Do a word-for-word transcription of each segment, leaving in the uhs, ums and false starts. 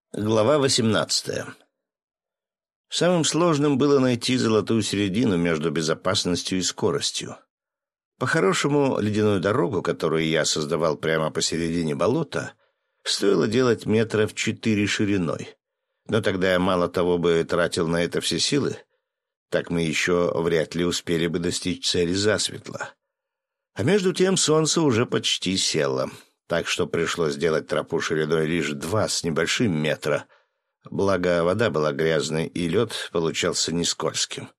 Глава восемнадцатая. Самым сложным было найти золотую середину между безопасностью и скоростью. По-хорошему, ледяную дорогу, которую я создавал прямо посередине болота, стоило делать метров четыре шириной. Но тогда я мало того бы тратил на это все силы, так мы еще вряд ли успели бы достичь цели засветло. А между тем солнце уже почти село, так что пришлось делать тропу шириной лишь два с небольшим метра. Благо, вода была грязной, и лед получался не скользким.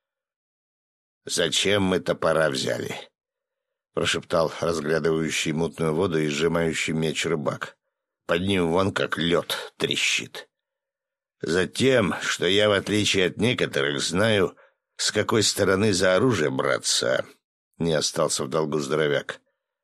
«Зачем мы топора взяли?» — прошептал разглядывающий мутную воду и сжимающий меч рыбак. «Под ним вон как лед трещит». «Затем, что я, в отличие от некоторых, знаю, с какой стороны за оружие браться», — не остался в долгу здоровяк.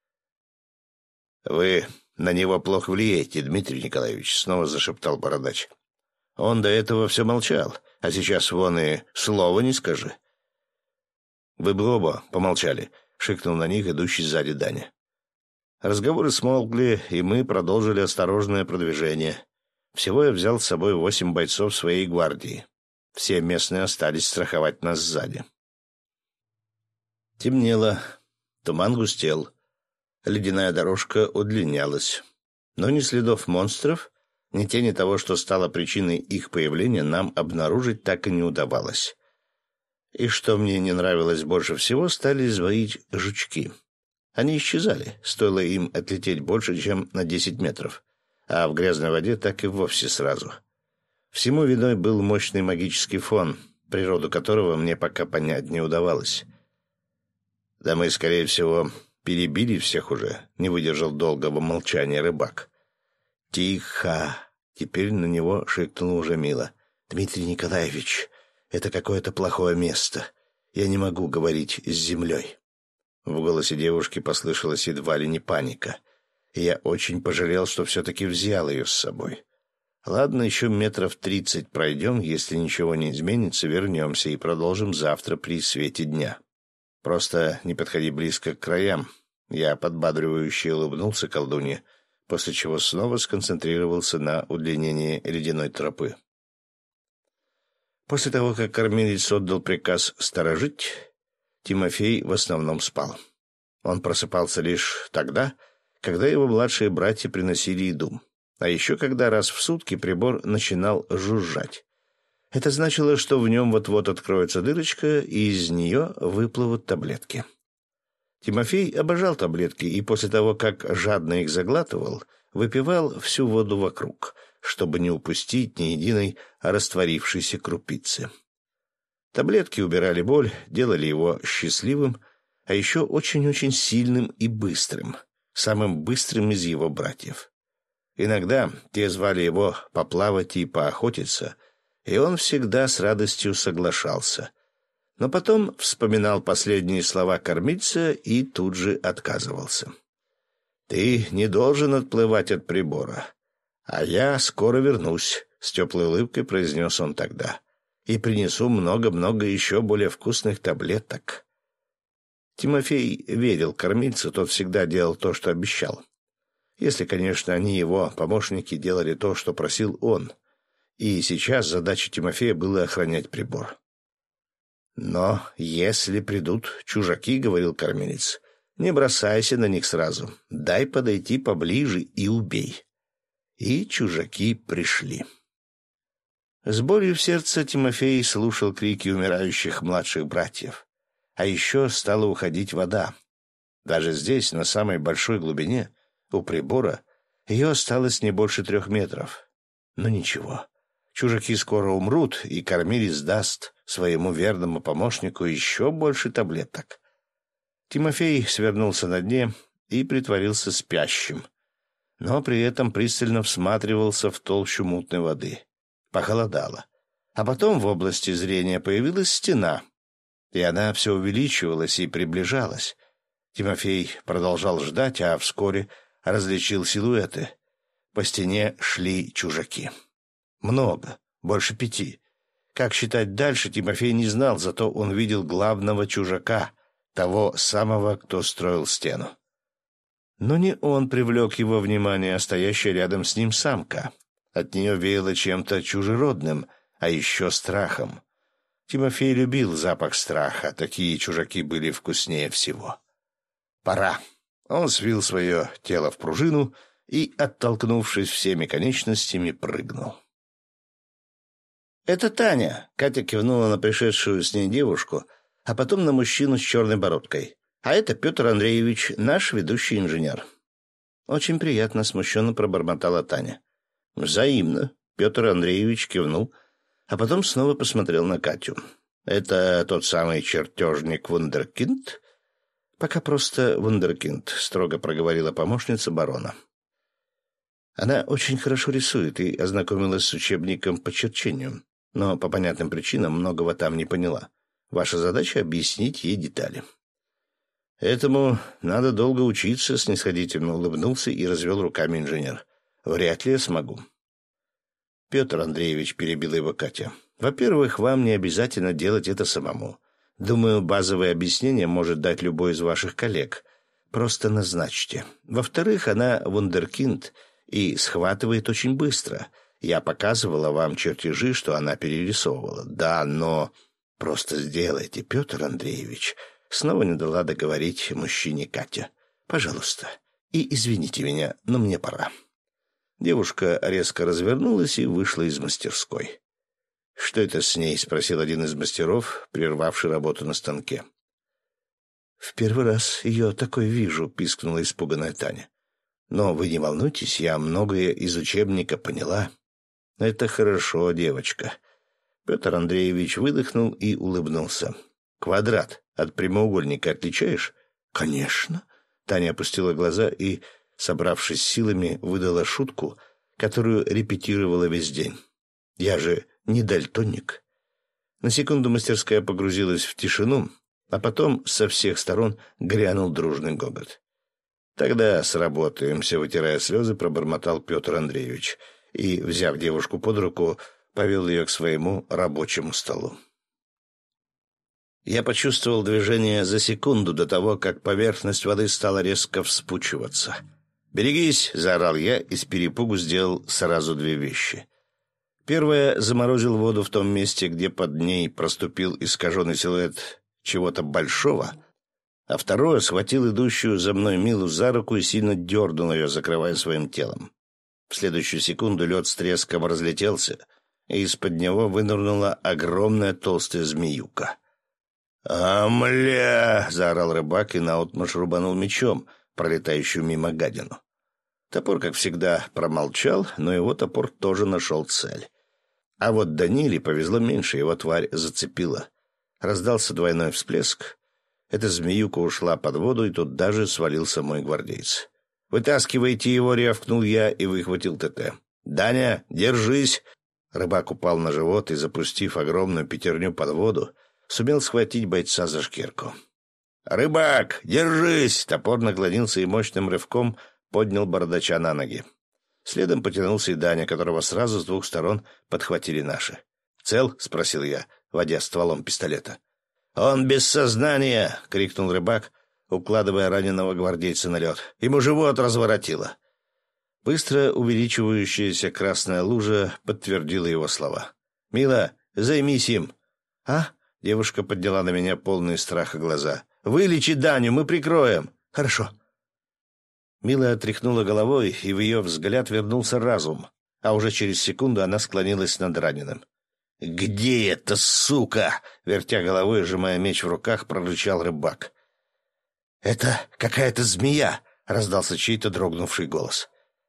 «Вы на него плохо влияете, Дмитрий Николаевич», — снова зашептал бородач. «Он до этого все молчал, а сейчас вон и слова не скажи». «Вы бы оба помолчали», — шикнул на них идущий сзади Даня. Разговоры смолкли, и мы продолжили осторожное продвижение. Всего я взял с собой восемь бойцов своей гвардии. Все местные остались страховать нас сзади. Темнело, туман густел. Ледяная дорожка удлинялась. Но ни следов монстров, ни тени того, что стало причиной их появления, нам обнаружить так и не удавалось. И что мне не нравилось больше всего, стали звонить жучки. Они исчезали, стоило им отлететь больше, чем на десять метров, а в грязной воде так и вовсе сразу. Всему виной был мощный магический фон, природу которого мне пока понять не удавалось. Да мы, скорее всего, перебили всех уже, не выдержал долгого молчания рыбак. «Тихо!» — теперь на него шикнула уже Мила. «Дмитрий Николаевич, это какое-то плохое место. Я не могу говорить с землей». В голосе девушки послышалась едва ли не паника. И я очень пожалел, что все-таки взял ее с собой. Ладно, еще метров тридцать пройдем, если ничего не изменится, вернемся и продолжим завтра при свете дня. Просто не подходи близко к краям. Я подбадривающе улыбнулся колдунье, после чего снова сконцентрировался на удлинении ледяной тропы. После того, как кормилец отдал приказ сторожить, Тимофей в основном спал. Он просыпался лишь тогда, когда его младшие братья приносили еду, а еще когда раз в сутки прибор начинал жужжать. Это значило, что в нем вот-вот откроется дырочка, и из нее выплывут таблетки. Тимофей обожал таблетки, и после того, как жадно их заглатывал, выпивал всю воду вокруг, чтобы не упустить ни единой растворившейся крупицы. Таблетки убирали боль, делали его счастливым, а еще очень-очень сильным и быстрым, самым быстрым из его братьев. Иногда те звали его поплавать и поохотиться, и он всегда с радостью соглашался. Но потом вспоминал последние слова кормильца и тут же отказывался. «Ты не должен отплывать от прибора, а я скоро вернусь», — с теплой улыбкой произнес он тогда, «и принесу много-много еще более вкусных таблеток». Тимофей верил кормильцу, тот всегда делал то, что обещал. Если, конечно, они, его помощники, делали то, что просил он. И сейчас задача Тимофея была охранять прибор. «Но если придут чужаки, — говорил кормилец, — не бросайся на них сразу, дай подойти поближе и убей». И чужаки пришли. С болью в сердце Тимофей слушал крики умирающих младших братьев. А еще стала уходить вода. Даже здесь, на самой большой глубине, у прибора, ее осталось не больше трех метров. Но ничего. Чужаки скоро умрут, и кормилец даст своему верному помощнику еще больше таблеток. Тимофей свернулся на дне и притворился спящим, но при этом пристально всматривался в толщу мутной воды. Похолодало. А потом в области зрения появилась стена, и она все увеличивалась и приближалась. Тимофей продолжал ждать, а вскоре различил силуэты. По стене шли чужаки. Много, больше пяти. Как считать дальше, Тимофей не знал, зато он видел главного чужака, того самого, кто строил стену. Но не он привлек его внимание, а стоящая рядом с ним самка. От нее веяло чем-то чужеродным, а еще страхом. Тимофей любил запах страха, такие чужаки были вкуснее всего. «Пора». Он свил свое тело в пружину и, оттолкнувшись всеми конечностями, прыгнул. «Это Таня», — Катя кивнула на пришедшую с ней девушку, а потом на мужчину с черной бородкой. «А это Петр Андреевич, наш ведущий инженер». «Очень приятно», — смущенно пробормотала Таня. «Взаимно», — Петр Андреевич кивнул, а потом снова посмотрел на Катю. «Это тот самый чертежник вундеркинд?» «Пока просто вундеркинд», — строго проговорила помощница барона. Она очень хорошо рисует и ознакомилась с учебником по черчению, но по понятным причинам многого там не поняла. Ваша задача — объяснить ей детали. «Этому надо долго учиться», — снисходительно улыбнулся и развел руками инженер. «Вряд ли я смогу». «Петр Андреевич», — перебила его Катя, — «во-первых, вам не обязательно делать это самому. Думаю, базовое объяснение может дать любой из ваших коллег. Просто назначьте. Во-вторых, она вундеркинд и схватывает очень быстро. Я показывала вам чертежи, что она перерисовывала. Да, но просто сделайте, Петр Андреевич». Снова не дала договорить мужчине Катя. «Пожалуйста. И извините меня, но мне пора». Девушка резко развернулась и вышла из мастерской. «Что это с ней?» — спросил один из мастеров, прервавший работу на станке. «В первый раз ее такой вижу», — пискнула испуганная Таня. «Но вы не волнуйтесь, я многое из учебника поняла». «Это хорошо, девочка». Петр Андреевич выдохнул и улыбнулся. «Квадрат от прямоугольника отличаешь?» «Конечно». Таня опустила глаза и, собравшись силами, выдала шутку, которую репетировала весь день. «Я же не дальтоник». На секунду мастерская погрузилась в тишину, а потом со всех сторон грянул дружный гогот. «Тогда сработаемся», — вытирая слезы, пробормотал Петр Андреевич и, взяв девушку под руку, повел ее к своему рабочему столу. Я почувствовал движение за секунду до того, как поверхность воды стала резко вспучиваться. «Берегись!» — заорал я и с перепугу сделал сразу две вещи. Первое — заморозил воду в том месте, где под ней проступил искаженный силуэт чего-то большого, а второе — схватил идущую за мной Милу за руку и сильно дернул ее, закрывая своим телом. В следующую секунду лед с треском разлетелся, и из-под него вынырнула огромная толстая змеюка. «Амля!» — заорал рыбак и наотмашь рубанул мечом, пролетающую мимо гадину. Топор, как всегда, промолчал, но его топор тоже нашел цель. А вот Даниле повезло меньше, его тварь зацепила. Раздался двойной всплеск. Эта змеюка ушла под воду, и тут даже свалился мой гвардеец. «Вытаскивайте его!» — рявкнул я и выхватил ТТ. «Даня, держись!» Рыбак упал на живот и, запустив огромную пятерню под воду, сумел схватить бойца за шкирку. «Рыбак, держись!» Топор наклонился и мощным рывком поднял бородача на ноги. Следом потянулся и Даня, которого сразу с двух сторон подхватили наши. «Цел?» — спросил я, водя стволом пистолета. «Он без сознания!» — крикнул рыбак, укладывая раненого гвардейца на лед. «Ему живот разворотило!» Быстро увеличивающаяся красная лужа подтвердила его слова. «Мила, займись им!» «А?» — девушка подняла на меня полные страха глаза. «Вылечи Даню, мы прикроем!» «Хорошо!» Мила отряхнула головой, и в ее взгляд вернулся разум, а уже через секунду она склонилась над раненым. «Где эта сука?» — вертя головой и сжимая меч в руках, прорычал рыбак. «Это какая-то змея!» — раздался чей-то дрогнувший голос.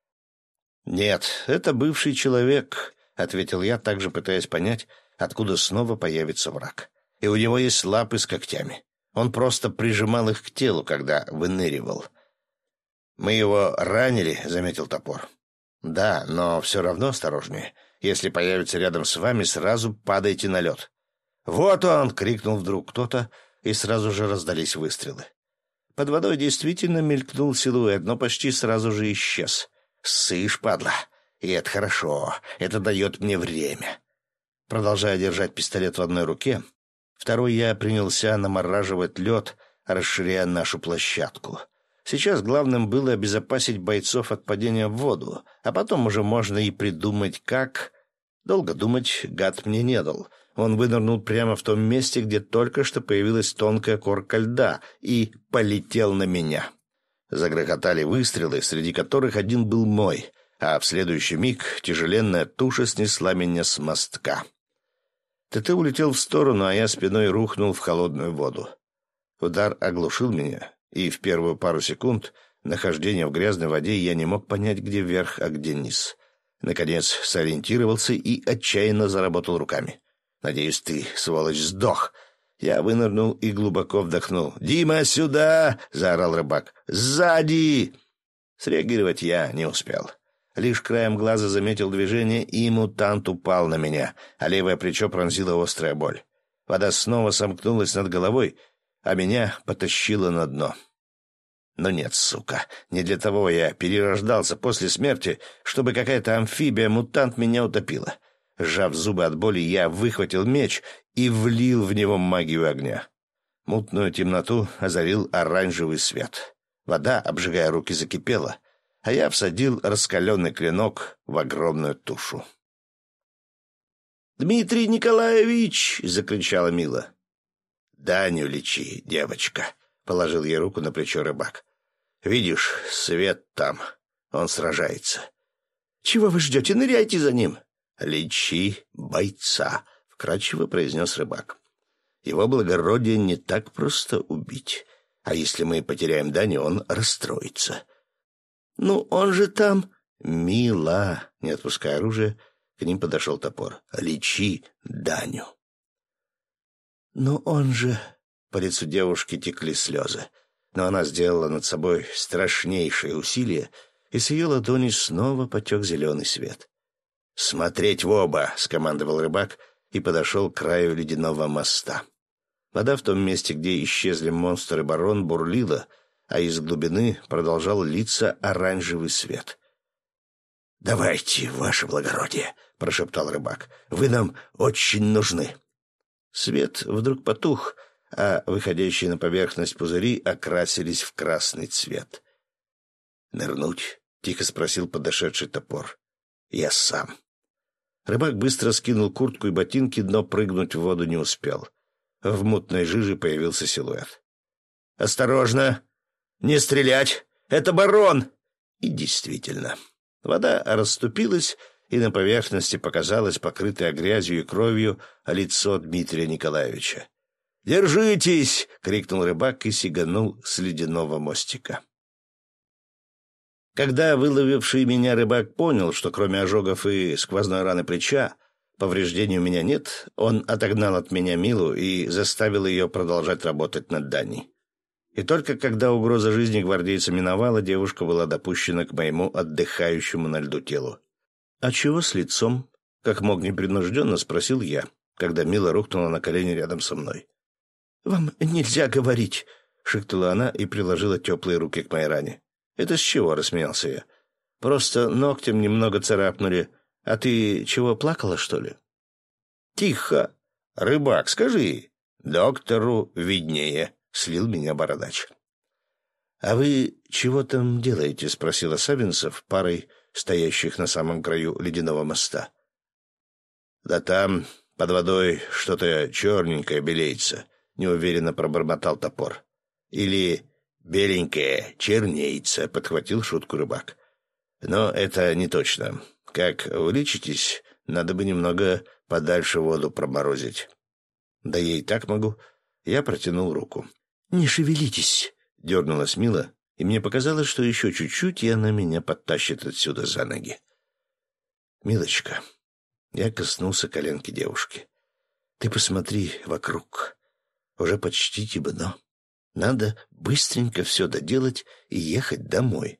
«Нет, это бывший человек», — ответил я, также пытаясь понять, откуда снова появится враг. «И у него есть лапы с когтями. Он просто прижимал их к телу, когда выныривал». «Мы его ранили», — заметил топор. «Да, но все равно осторожнее. Если появится рядом с вами, сразу падайте на лед». «Вот он!» — крикнул вдруг кто-то, и сразу же раздались выстрелы. Под водой действительно мелькнул силуэт, но почти сразу же исчез. «Сышь, падла! И это хорошо. Это дает мне время». Продолжая держать пистолет в одной руке, второй я принялся намораживать лед, расширяя нашу площадку. Сейчас главным было обезопасить бойцов от падения в воду, а потом уже можно и придумать, как... Долго думать гад мне не дал. Он вынырнул прямо в том месте, где только что появилась тонкая корка льда, и полетел на меня. Загрохотали выстрелы, среди которых один был мой, а в следующий миг тяжеленная туша снесла меня с мостка. ТТ улетел в сторону, а я спиной рухнул в холодную воду. Удар оглушил меня, и в первую пару секунд нахождения в грязной воде я не мог понять, где верх, а где низ. Наконец сориентировался и отчаянно заработал руками. «Надеюсь, ты, сволочь, сдох!» Я вынырнул и глубоко вдохнул. «Дима, сюда!» — заорал рыбак. «Сзади!» Среагировать я не успел. Лишь краем глаза заметил движение, и мутант упал на меня, а левое плечо пронзила острая боль. Вода снова сомкнулась над головой, а меня потащило на дно. Но нет, сука, не для того я перерождался после смерти, чтобы какая-то амфибия-мутант меня утопила. Сжав зубы от боли, я выхватил меч и влил в него магию огня. Мутную темноту озарил оранжевый свет. Вода, обжигая руки, закипела, а я всадил раскаленный клинок в огромную тушу. «Дмитрий Николаевич!» — закричала Мила. «Даню лечи, девочка!» — положил ей руку на плечо рыбак. «Видишь, свет там. Он сражается». «Чего вы ждете? Ныряйте за ним!» «Лечи бойца», — вкратчиво произнес рыбак. «Его благородие не так просто убить. А если мы потеряем Даню, он расстроится». «Ну, он же там...» «Мила», — не отпуская оружие, к ним подошел топор. «Лечи Даню». «Но он же...» По лицу девушки текли слезы. Но она сделала над собой страшнейшее усилие, и с ее ладони снова потек зеленый свет. «Смотреть в оба!» — скомандовал рыбак и подошел к краю ледяного моста. Вода в том месте, где исчезли монстр и барон, бурлила, а из глубины продолжал литься оранжевый свет. «Давайте, ваше благородие!» — прошептал рыбак. «Вы нам очень нужны!» Свет вдруг потух, а выходящие на поверхность пузыри окрасились в красный цвет. «Нырнуть?» — тихо спросил подошедший топор. «Я сам». Рыбак быстро скинул куртку и ботинки, но прыгнуть в воду не успел. В мутной жиже появился силуэт. «Осторожно! Не стрелять! Это барон!» И действительно, вода расступилась, и на поверхности показалось покрытое грязью и кровью лицо Дмитрия Николаевича. «Держитесь!» — крикнул рыбак и сиганул с ледяного мостика. Когда выловивший меня рыбак понял, что кроме ожогов и сквозной раны плеча повреждений у меня нет, он отогнал от меня Милу и заставил ее продолжать работать над Даней. И только когда угроза жизни гвардейца миновала, девушка была допущена к моему отдыхающему на льду телу. «А чего с лицом?» — как мог непринужденно спросил я, когда Мила рухнула на колени рядом со мной. «Вам нельзя говорить», — шикнула она и приложила теплые руки к моей ране. «Это с чего?» — рассмеялся я. «Просто ногтем немного царапнули. А ты чего, плакала, что ли?» «Тихо! Рыбак, скажи. Доктору виднее», — слил меня бородач. «А вы чего там делаете?» — спросила Савинцев, парой стоящих на самом краю ледяного моста. «Да там под водой что-то черненькое белеется», — неуверенно пробормотал топор. «Или беленькое чернеется», — подхватил шутку рыбак. «Но это не точно. Как вылечитесь, надо бы немного подальше воду проморозить». «Да я и так могу». Я протянул руку. «Не шевелитесь», — дернулась Мила, и мне показалось, что еще чуть-чуть, и она меня подтащит отсюда за ноги. «Милочка», — я коснулся коленки девушки, — «ты посмотри вокруг. Уже почти темно. Надо быстренько все доделать и ехать домой».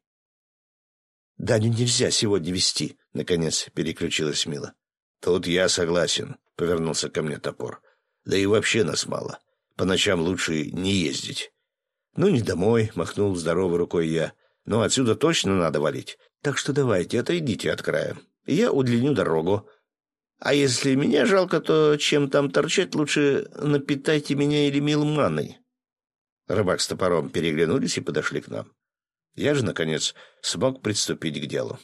«Даню нельзя сегодня везти», — наконец переключилась Мила. «Тут я согласен», — повернулся ко мне топор. «Да и вообще нас мало. По ночам лучше не ездить». «Ну, не домой», — махнул здоровой рукой я. «Но отсюда точно надо валить. Так что давайте, отойдите от края. Я удлиню дорогу. А если меня жалко, то чем там торчать, лучше напитайте меня или Милу маной». Рыбак с топором переглянулись и подошли к нам. Я же, наконец, смог приступить к делу.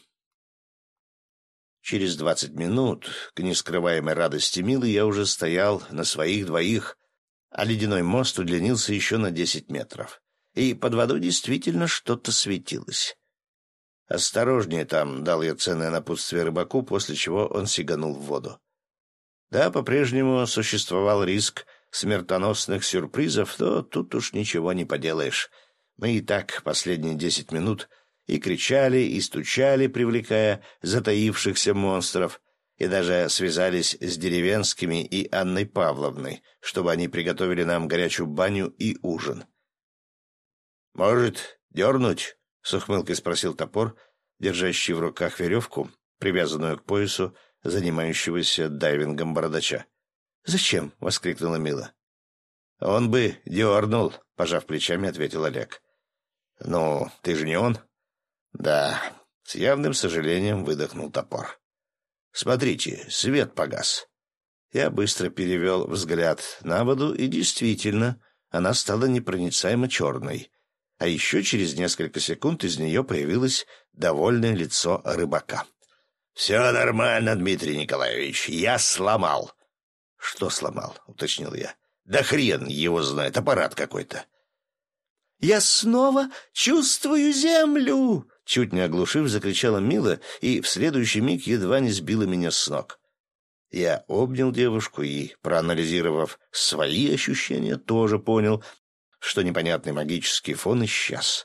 Через двадцать минут, к нескрываемой радости Милы, я уже стоял на своих двоих, а ледяной мост удлинился еще на десять метров. И под водой действительно что-то светилось. «Осторожнее там», — дал я ценное напутствие рыбаку, после чего он сиганул в воду. Да, по-прежнему существовал риск смертоносных сюрпризов, но тут уж ничего не поделаешь. Мы и так последние десять минут и кричали, и стучали, привлекая затаившихся монстров, и даже связались с деревенскими и Анной Павловной, чтобы они приготовили нам горячую баню и ужин. «Может, дернуть?» — с ухмылкой спросил топор, держащий в руках веревку, привязанную к поясу занимающегося дайвингом бородача. «Зачем?» — воскликнула Мила. «Он бы дернул», — пожав плечами, ответил Олег. «Ну, ты же не он?» «Да», — с явным сожалением выдохнул топор. «Смотрите, свет погас». Я быстро перевел взгляд на воду, и действительно, она стала непроницаемо черной. А еще через несколько секунд из нее появилось довольное лицо рыбака. «Все нормально, Дмитрий Николаевич, я сломал». «Что сломал?» — уточнил я. «Да хрен его знает, аппарат какой-то». «Я снова чувствую землю!» Чуть не оглушив, закричала Мила, и в следующий миг едва не сбила меня с ног. Я обнял девушку и, проанализировав свои ощущения, тоже понял, что непонятный магический фон исчез.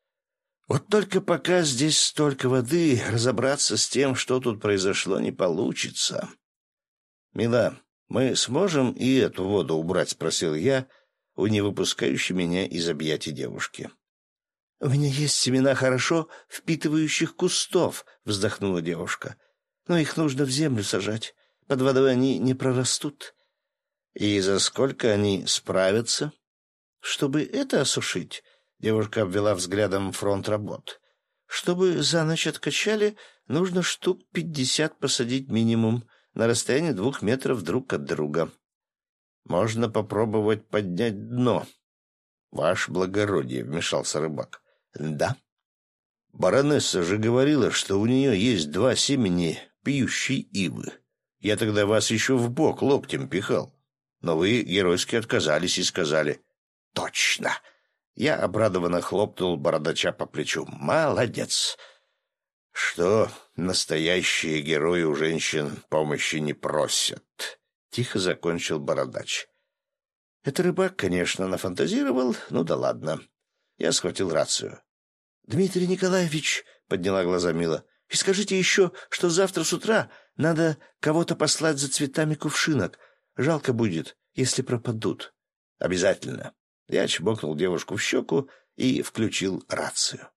Вот только пока здесь столько воды, разобраться с тем, что тут произошло, не получится. «Мила, мы сможем и эту воду убрать?» — спросил я у не выпускающей меня из объятий девушки. «У меня есть семена хорошо впитывающих кустов», — вздохнула девушка. «Но их нужно в землю сажать. Под водой они не прорастут». «И за сколько они справятся?» «Чтобы это осушить», — девушка обвела взглядом фронт работ. «Чтобы за ночь откачали, нужно штук пятьдесят посадить минимум, на расстоянии двух метров друг от друга. Можно попробовать поднять дно». «Ваше благородие», — вмешался рыбак. «Да». «Баронесса же говорила, что у нее есть два семени пьющей ивы. Я тогда вас еще в бок локтем пихал, но вы геройски отказались и сказали...» «Точно!» Я обрадованно хлопнул бородача по плечу. «Молодец!» «Что настоящие герои у женщин помощи не просят», — тихо закончил бородач. Это рыбак, конечно, нафантазировал, ну да ладно. Я схватил рацию. «Дмитрий Николаевич», — подняла глаза Мила, — «и скажите еще, что завтра с утра надо кого-то послать за цветами кувшинок. Жалко будет, если пропадут». «Обязательно». Я чмокнул девушку в щеку и включил рацию.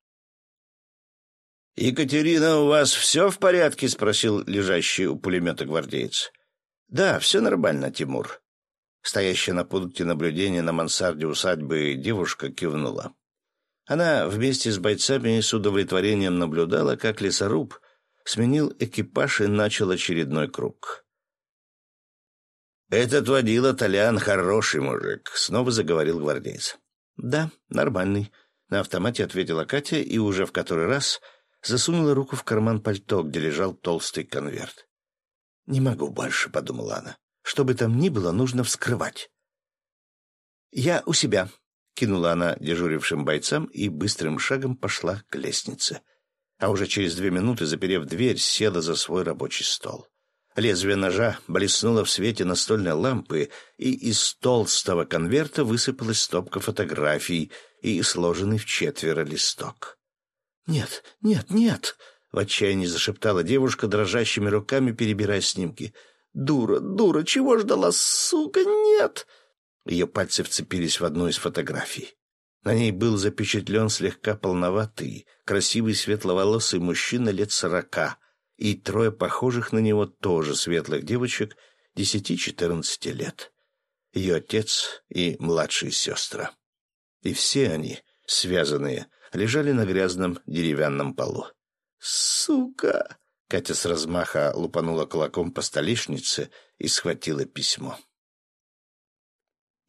«Екатерина, у вас все в порядке?» — спросил лежащий у пулемета гвардеец. «Да, все нормально, Тимур». Стоящая на пункте наблюдения на мансарде усадьбы девушка кивнула. Она вместе с бойцами с удовлетворением наблюдала, как лесоруб сменил экипаж и начал очередной круг. «Этот водила Толян хороший мужик», — снова заговорил гвардеец. «Да, нормальный», — на автомате ответила Катя и уже в который раз засунула руку в карман пальто, где лежал толстый конверт. «Не могу больше», — подумала она. «Что бы там ни было, нужно вскрывать». «Я у себя», — кинула она дежурившим бойцам и быстрым шагом пошла к лестнице. А уже через две минуты, заперев дверь, села за свой рабочий стол. Лезвие ножа блеснуло в свете настольной лампы, и из толстого конверта высыпалась стопка фотографий и сложенный в четверо листок. «Нет, нет, нет!» — в отчаянии зашептала девушка, дрожащими руками перебирая снимки. «Дура, дура, чего ждала, сука, нет!» Ее пальцы вцепились в одну из фотографий. На ней был запечатлен слегка полноватый, красивый светловолосый мужчина лет сорока, и трое похожих на него тоже светлых девочек десяти-четырнадцати лет. Ее отец и младшие сестры. И все они, связанные, лежали на грязном деревянном полу. «Сука!» — Катя с размаха лупанула кулаком по столешнице и схватила письмо.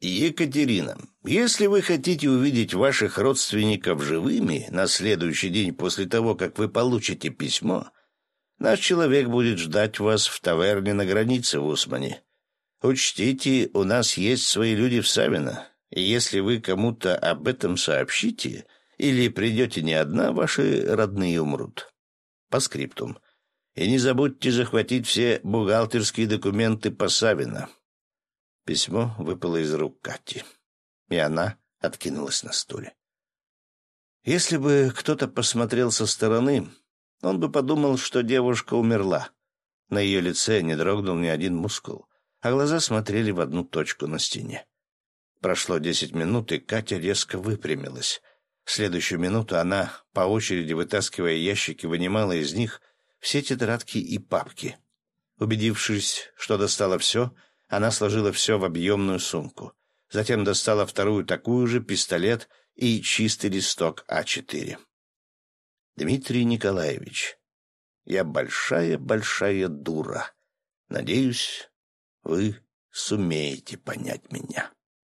Екатерина, если вы хотите увидеть ваших родственников живыми на следующий день после того, как вы получите письмо, наш человек будет ждать вас в таверне на границе в Усмане. Учтите, у нас есть свои люди в Савино, и если вы кому-то об этом сообщите или придете не одна, ваши родные умрут. По скриптум. И не забудьте захватить все бухгалтерские документы по Савино. Письмо выпало из рук Кати, и она откинулась на стуле. Если бы кто-то посмотрел со стороны, он бы подумал, что девушка умерла. На ее лице не дрогнул ни один мускул, а глаза смотрели в одну точку на стене. Прошло десять минут, и Катя резко выпрямилась. В следующую минуту она, по очереди вытаскивая ящики, вынимала из них все тетрадки и папки. Убедившись, что достала все, она сложила все в объемную сумку. Затем достала вторую такую же, пистолет и чистый листок а четыре. «Дмитрий Николаевич, я большая-большая дура. Надеюсь, вы сумеете понять меня».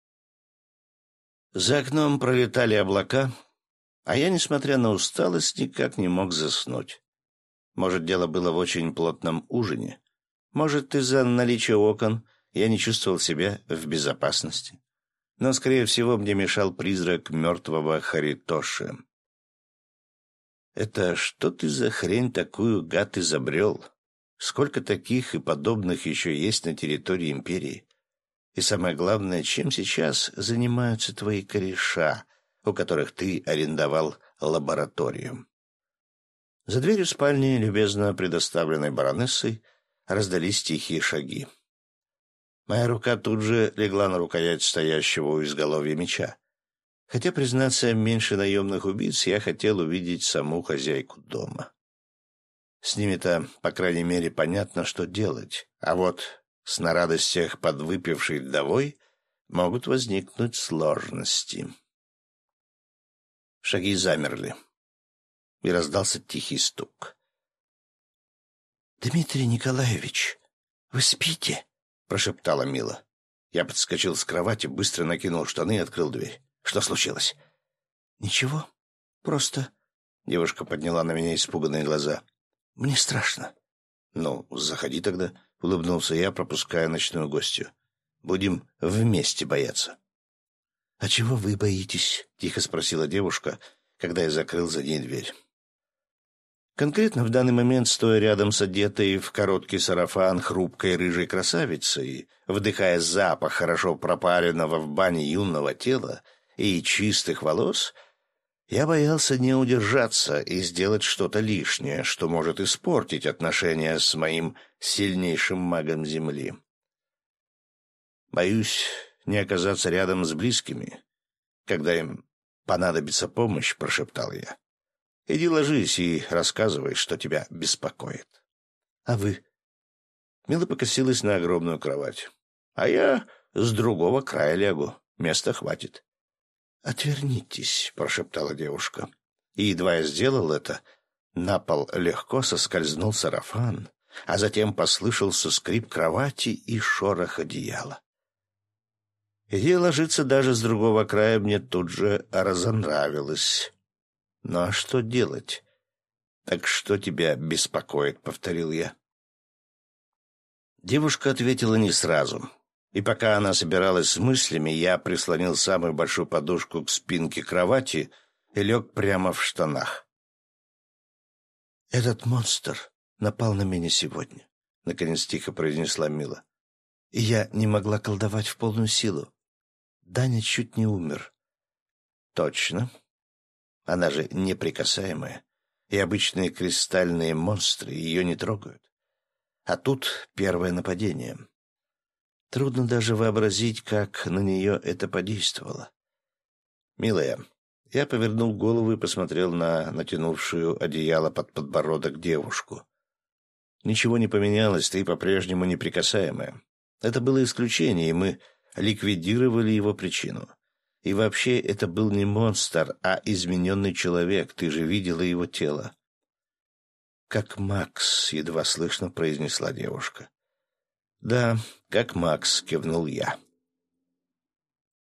За окном пролетали облака, а я, несмотря на усталость, никак не мог заснуть. Может, дело было в очень плотном ужине. Может, из-за наличия окон я не чувствовал себя в безопасности. Но, скорее всего, мне мешал призрак мертвого Харитоши. «Это что ты за хрень такую, гад, изобрел? Сколько таких и подобных еще есть на территории империи? И самое главное, чем сейчас занимаются твои кореша, у которых ты арендовал лабораторию?» За дверью спальни, любезно предоставленной баронессой, раздались тихие шаги. Моя рука тут же легла на рукоять стоящего у изголовья меча. Хотя, признаться, меньше наемных убийц я хотел увидеть саму хозяйку дома. С ними-то, по крайней мере, понятно, что делать. А вот с на радостях подвыпившей вдовой могут возникнуть сложности. Шаги замерли, и раздался тихий стук. «Дмитрий Николаевич, вы спите?» — прошептала Мила. Я подскочил с кровати, быстро накинул штаны и открыл дверь. «Что случилось?» «Ничего, просто...» — девушка подняла на меня испуганные глаза. «Мне страшно». «Ну, заходи тогда», — улыбнулся я, пропуская ночную гостью. «Будем вместе бояться». «А чего вы боитесь?» — тихо спросила девушка, когда я закрыл за ней дверь. Конкретно в данный момент, стоя рядом с одетой в короткий сарафан хрупкой рыжей красавицей, вдыхая запах хорошо пропаренного в бане юного тела и чистых волос, я боялся не удержаться и сделать что-то лишнее, что может испортить отношения с моим сильнейшим магом Земли. Боюсь не оказаться рядом с близкими, когда им понадобится помощь, — прошептал я. «Иди ложись и рассказывай, что тебя беспокоит». «А вы?» Мила покосилась на огромную кровать. «А я с другого края лягу. Места хватит». «Отвернитесь», — прошептала девушка. И едва я сделал это, на пол легко соскользнул сарафан, а затем послышался скрип кровати и шорох одеяла. Идея ложиться даже с другого края мне тут же разонравилась. «Ну а что делать?» «Так что тебя беспокоит?» — повторил я. Девушка ответила не сразу, и пока она собиралась с мыслями, я прислонил самую большую подушку к спинке кровати и лег прямо в штанах. «Этот монстр напал на меня сегодня», — наконец тихо произнесла Мила. «И я не могла колдовать в полную силу. Даня чуть не умер». «Точно. Она же неприкасаемая, и обычные кристальные монстры ее не трогают. А тут первое нападение. Трудно даже вообразить, как на нее это подействовало. Милая». Я повернул голову и посмотрел на натянувшую одеяло под подбородок девушку. «Ничего не поменялось, ты по-прежнему неприкасаемая. Это было исключение, и мы ликвидировали его причину. И вообще, это был не монстр, а измененный человек. Ты же видела его тело». «Как Макс», — едва слышно произнесла девушка. «Да, как Макс», — кивнул я.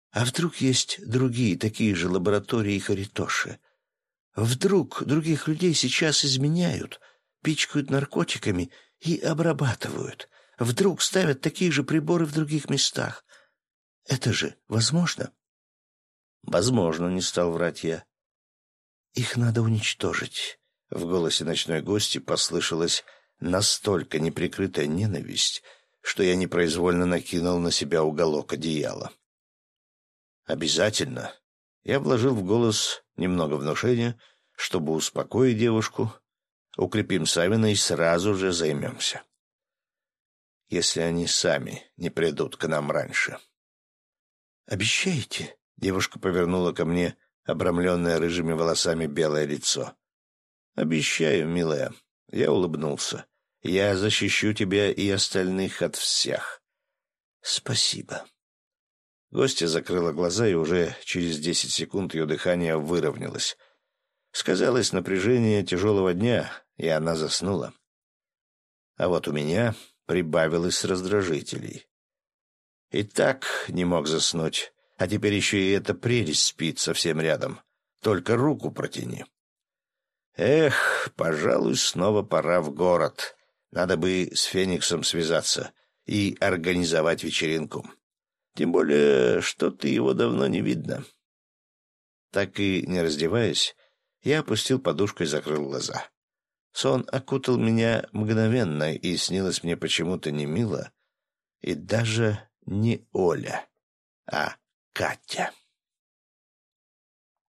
А вдруг есть другие такие же лаборатории Харитоши? Вдруг других людей сейчас изменяют, пичкают наркотиками и обрабатывают? Вдруг ставят такие же приборы в других местах? Это же возможно? Возможно, не стал врать я. Их надо уничтожить. В голосе ночной гости послышалась настолько неприкрытая ненависть, что я непроизвольно накинул на себя уголок одеяла. Обязательно. Я вложил в голос немного внушения, чтобы успокоить девушку. Укрепим Савина и сразу же займемся. Если они сами не придут к нам раньше. «Обещаете?» — девушка повернула ко мне обрамленное рыжими волосами белое лицо. «Обещаю, милая». Я улыбнулся. «Я защищу тебя и остальных от всех». «Спасибо». Гостья закрыла глаза, и уже через десять секунд ее дыхание выровнялось. Сказалось напряжение тяжелого дня, и она заснула. А вот у меня прибавилось раздражителей. И так не мог заснуть, а теперь еще и эта прелесть спит совсем рядом. Только руку протяни. Эх, пожалуй, снова пора в город. Надо бы с Фениксом связаться и организовать вечеринку. Тем более, что-то его давно не видно. Так и не раздеваясь, я опустил подушку и закрыл глаза. Сон окутал меня мгновенно, и снилось мне почему-то не Мила и даже не Оля, а Катя.